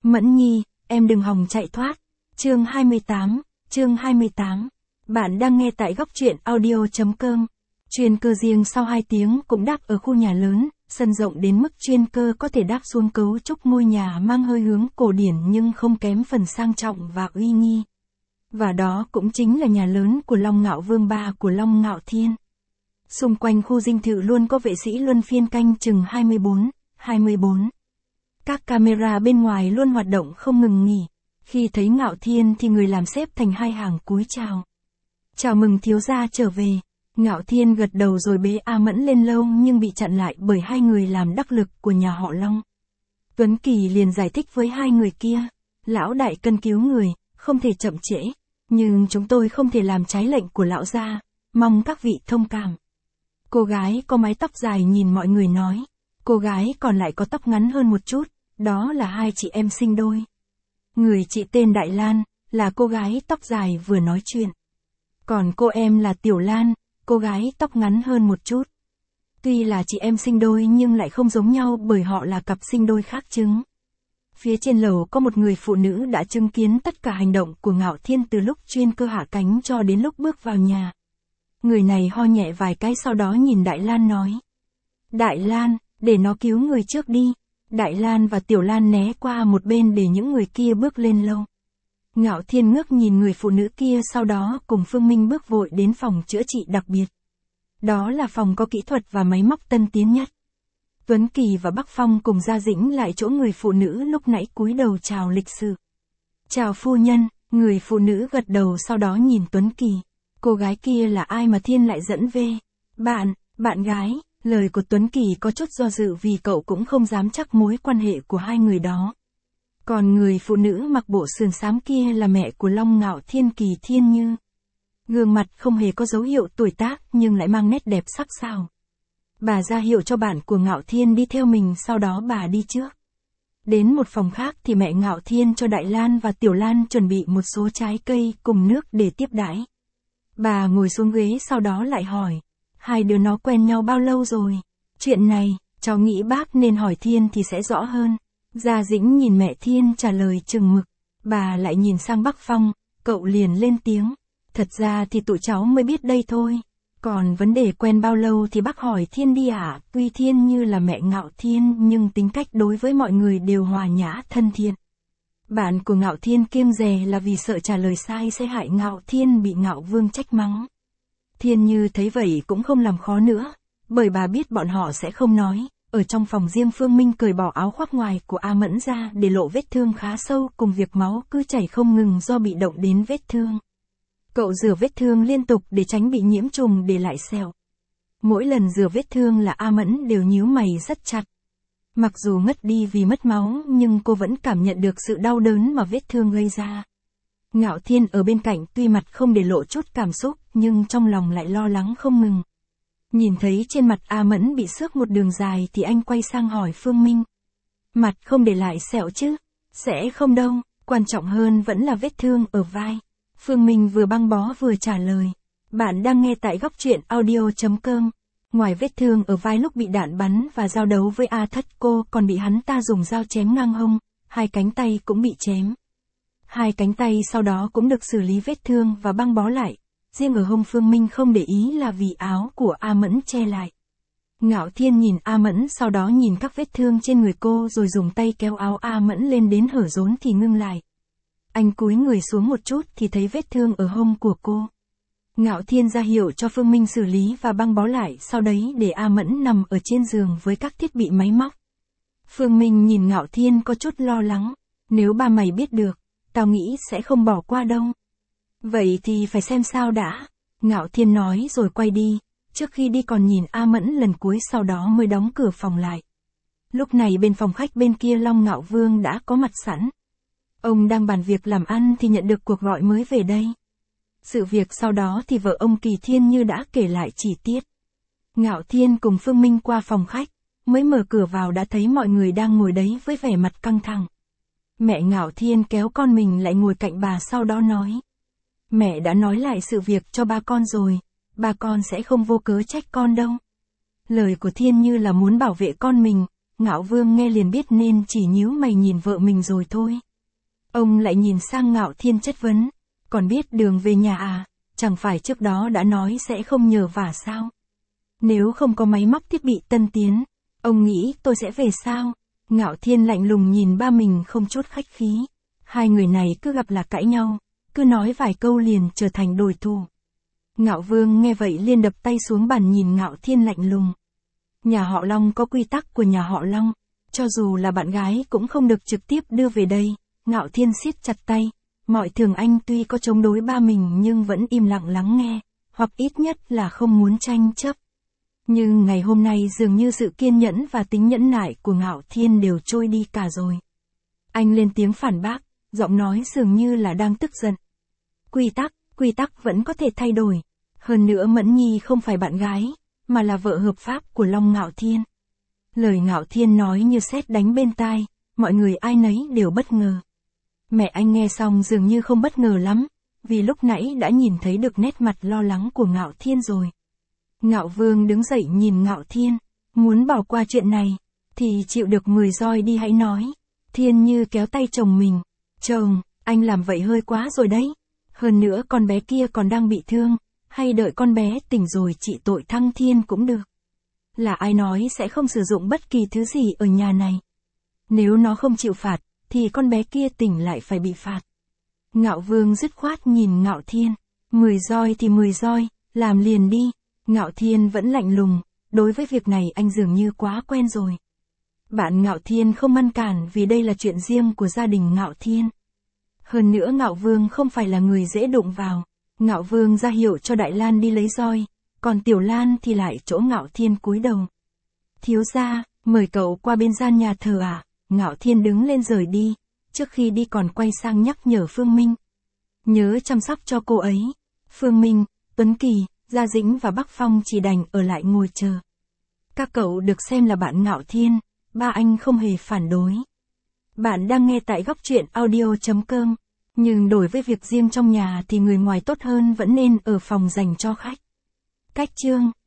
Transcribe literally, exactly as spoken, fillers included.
Mẫn Nhi, em đừng hòng chạy thoát. Chương hai mươi tám, chương hai mươi tám. Bạn đang nghe tại góc truyện audio.com. Chuyên cơ riêng sau hai tiếng cũng đáp ở khu nhà lớn, sân rộng đến mức chuyên cơ có thể đáp xuống cấu trúc ngôi nhà mang hơi hướng cổ điển nhưng không kém phần sang trọng và uy nghi. Và đó cũng chính là nhà lớn của Long Ngạo Vương ba của Long Ngạo Thiên. Xung quanh khu dinh thự luôn có vệ sĩ luân phiên canh chừng hai mươi bốn, hai mươi bốn. Các camera bên ngoài luôn hoạt động không ngừng nghỉ. Khi thấy Ngạo Thiên thì người làm xếp thành hai hàng cúi chào. Chào mừng thiếu gia trở về. Ngạo Thiên gật đầu rồi bế A Mẫn lên lâu nhưng bị chặn lại bởi hai người làm đắc lực của nhà họ Long. Tuấn Kỳ liền giải thích với hai người kia. Lão đại cần cứu người, không thể chậm trễ. Nhưng chúng tôi không thể làm trái lệnh của lão gia. Mong các vị thông cảm. Cô gái có mái tóc dài nhìn mọi người nói. Cô gái còn lại có tóc ngắn hơn một chút. Đó là hai chị em sinh đôi. Người chị tên Đại Lan, là cô gái tóc dài vừa nói chuyện. Còn cô em là Tiểu Lan, cô gái tóc ngắn hơn một chút. Tuy là chị em sinh đôi nhưng lại không giống nhau bởi họ là cặp sinh đôi khác trứng. Phía trên lầu có một người phụ nữ đã chứng kiến tất cả hành động của Ngạo Thiên từ lúc chuyên cơ hạ cánh cho đến lúc bước vào nhà. Người này ho nhẹ vài cái sau đó nhìn Đại Lan nói. Đại Lan, để nó cứu người trước đi. Đại Lan và Tiểu Lan né qua một bên để những người kia bước lên lâu. Ngạo Thiên ngước nhìn người phụ nữ kia sau đó cùng Phương Minh bước vội đến phòng chữa trị đặc biệt. Đó là phòng có kỹ thuật và máy móc tân tiến nhất. Tuấn Kỳ và Bắc Phong cùng Gia Dĩnh lại chỗ người phụ nữ lúc nãy cúi đầu chào lịch sự. Chào phu nhân, người phụ nữ gật đầu sau đó nhìn Tuấn Kỳ. Cô gái kia là ai mà Thiên lại dẫn về? Bạn, bạn gái. Lời của Tuấn Kỳ có chút do dự vì cậu cũng không dám chắc mối quan hệ của hai người đó. Còn người phụ nữ mặc bộ sườn xám kia là mẹ của Long Ngạo Thiên Kỳ Thiên Như. Gương mặt không hề có dấu hiệu tuổi tác nhưng lại mang nét đẹp sắc sảo. Bà ra hiệu cho bạn của Ngạo Thiên đi theo mình sau đó bà đi trước. Đến một phòng khác thì mẹ Ngạo Thiên cho Đại Lan và Tiểu Lan chuẩn bị một số trái cây cùng nước để tiếp đãi. Bà ngồi xuống ghế sau đó lại hỏi. Hai đứa nó quen nhau bao lâu rồi? Chuyện này, cháu nghĩ bác nên hỏi Thiên thì sẽ rõ hơn. Gia Dĩnh nhìn mẹ Thiên trả lời chừng mực. Bà lại nhìn sang Bắc Phong, cậu liền lên tiếng. Thật ra thì tụi cháu mới biết đây thôi. Còn vấn đề quen bao lâu thì bác hỏi Thiên đi ạ. À? Tuy Thiên Như là mẹ Ngạo Thiên nhưng tính cách đối với mọi người đều hòa nhã thân thiện. Bạn của Ngạo Thiên kiêng dè là vì sợ trả lời sai sẽ hại Ngạo Thiên bị Ngạo Vương trách mắng. Thiên Như thấy vậy cũng không làm khó nữa, bởi bà biết bọn họ sẽ không nói. Ở trong phòng riêng Phương Minh cởi bỏ áo khoác ngoài của A Mẫn ra để lộ vết thương khá sâu cùng việc máu cứ chảy không ngừng do bị động đến vết thương. Cậu rửa vết thương liên tục để tránh bị nhiễm trùng để lại sẹo. Mỗi lần rửa vết thương là A Mẫn đều nhíu mày rất chặt. Mặc dù ngất đi vì mất máu nhưng cô vẫn cảm nhận được sự đau đớn mà vết thương gây ra. Ngạo Thiên ở bên cạnh tuy mặt không để lộ chút cảm xúc nhưng trong lòng lại lo lắng không ngừng. Nhìn thấy trên mặt A Mẫn bị xước một đường dài thì anh quay sang hỏi Phương Minh. Mặt không để lại sẹo chứ? Sẽ không đâu, quan trọng hơn vẫn là vết thương ở vai. Phương Minh vừa băng bó vừa trả lời. Bạn đang nghe tại góc truyện audio.com. Ngoài vết thương ở vai lúc bị đạn bắn và giao đấu với A Thất cô còn bị hắn ta dùng dao chém ngang hông, hai cánh tay cũng bị chém. Hai cánh tay sau đó cũng được xử lý vết thương và băng bó lại. Riêng ở hông Phương Minh không để ý là vì áo của A Mẫn che lại. Ngạo Thiên nhìn A Mẫn sau đó nhìn các vết thương trên người cô rồi dùng tay kéo áo A Mẫn lên đến hở rốn thì ngưng lại. Anh cúi người xuống một chút thì thấy vết thương ở hông của cô. Ngạo Thiên ra hiệu cho Phương Minh xử lý và băng bó lại sau đấy để A Mẫn nằm ở trên giường với các thiết bị máy móc. Phương Minh nhìn Ngạo Thiên có chút lo lắng. Nếu ba mày biết được, tao nghĩ sẽ không bỏ qua đâu. Vậy thì phải xem sao đã. Ngạo Thiên nói rồi quay đi. Trước khi đi còn nhìn A Mẫn lần cuối sau đó mới đóng cửa phòng lại. Lúc này bên phòng khách bên kia Long Ngạo Vương đã có mặt sẵn. Ông đang bàn việc làm ăn thì nhận được cuộc gọi mới về đây. Sự việc sau đó thì vợ ông Kỳ Thiên Như đã kể lại chi tiết. Ngạo Thiên cùng Phương Minh qua phòng khách, mới mở cửa vào đã thấy mọi người đang ngồi đấy với vẻ mặt căng thẳng. Mẹ Ngạo Thiên kéo con mình lại ngồi cạnh bà sau đó nói. Mẹ đã nói lại sự việc cho ba con rồi, ba con sẽ không vô cớ trách con đâu. Lời của Thiên Như là muốn bảo vệ con mình, Ngạo Vương nghe liền biết nên chỉ nhíu mày nhìn vợ mình rồi thôi. Ông lại nhìn sang Ngạo Thiên chất vấn, còn biết đường về nhà à, chẳng phải trước đó đã nói sẽ không nhờ vả sao? Nếu không có máy móc thiết bị tân tiến, ông nghĩ tôi sẽ về sao? Ngạo Thiên lạnh lùng nhìn ba mình không chút khách khí. Hai người này cứ gặp là cãi nhau, cứ nói vài câu liền trở thành đối thủ. Ngạo Vương nghe vậy liền đập tay xuống bàn nhìn Ngạo Thiên lạnh lùng. Nhà họ Long có quy tắc của nhà họ Long, cho dù là bạn gái cũng không được trực tiếp đưa về đây. Ngạo Thiên siết chặt tay, mọi thường anh tuy có chống đối ba mình nhưng vẫn im lặng lắng nghe, hoặc ít nhất là không muốn tranh chấp. Nhưng ngày hôm nay dường như sự kiên nhẫn và tính nhẫn nại của Ngạo Thiên đều trôi đi cả rồi. Anh lên tiếng phản bác, giọng nói dường như là đang tức giận. Quy tắc, quy tắc vẫn có thể thay đổi. Hơn nữa Mẫn Nhi không phải bạn gái, mà là vợ hợp pháp của Long Ngạo Thiên. Lời Ngạo Thiên nói như sét đánh bên tai, mọi người ai nấy đều bất ngờ. Mẹ anh nghe xong dường như không bất ngờ lắm, vì lúc nãy đã nhìn thấy được nét mặt lo lắng của Ngạo Thiên rồi. Ngạo Vương đứng dậy nhìn Ngạo Thiên, muốn bỏ qua chuyện này, thì chịu được mười roi đi hãy nói. Thiên Như kéo tay chồng mình, chồng, anh làm vậy hơi quá rồi đấy. Hơn nữa con bé kia còn đang bị thương, hay đợi con bé tỉnh rồi trị tội thăng thiên cũng được. Là ai nói sẽ không sử dụng bất kỳ thứ gì ở nhà này. Nếu nó không chịu phạt, thì con bé kia tỉnh lại phải bị phạt. Ngạo Vương dứt khoát nhìn Ngạo Thiên, mười roi thì mười roi, làm liền đi. Ngạo Thiên vẫn lạnh lùng, đối với việc này anh dường như quá quen rồi. Bạn Ngạo Thiên không ngăn cản vì đây là chuyện riêng của gia đình Ngạo Thiên. Hơn nữa Ngạo Vương không phải là người dễ đụng vào. Ngạo Vương ra hiệu cho Đại Lan đi lấy roi, còn Tiểu Lan thì lại chỗ Ngạo Thiên cúi đầu. Thiếu gia, mời cậu qua bên gian nhà thờ à? Ngạo Thiên đứng lên rời đi, trước khi đi còn quay sang nhắc nhở Phương Minh. Nhớ chăm sóc cho cô ấy. Phương Minh, Tuấn Kỳ, Gia Dĩnh và Bắc Phong chỉ đành ở lại ngồi chờ. Các cậu được xem là bạn Ngạo Thiên, ba anh không hề phản đối. Bạn đang nghe tại góc truyện audio chấm com, nhưng đối với việc riêng trong nhà thì người ngoài tốt hơn vẫn nên ở phòng dành cho khách. Cách chương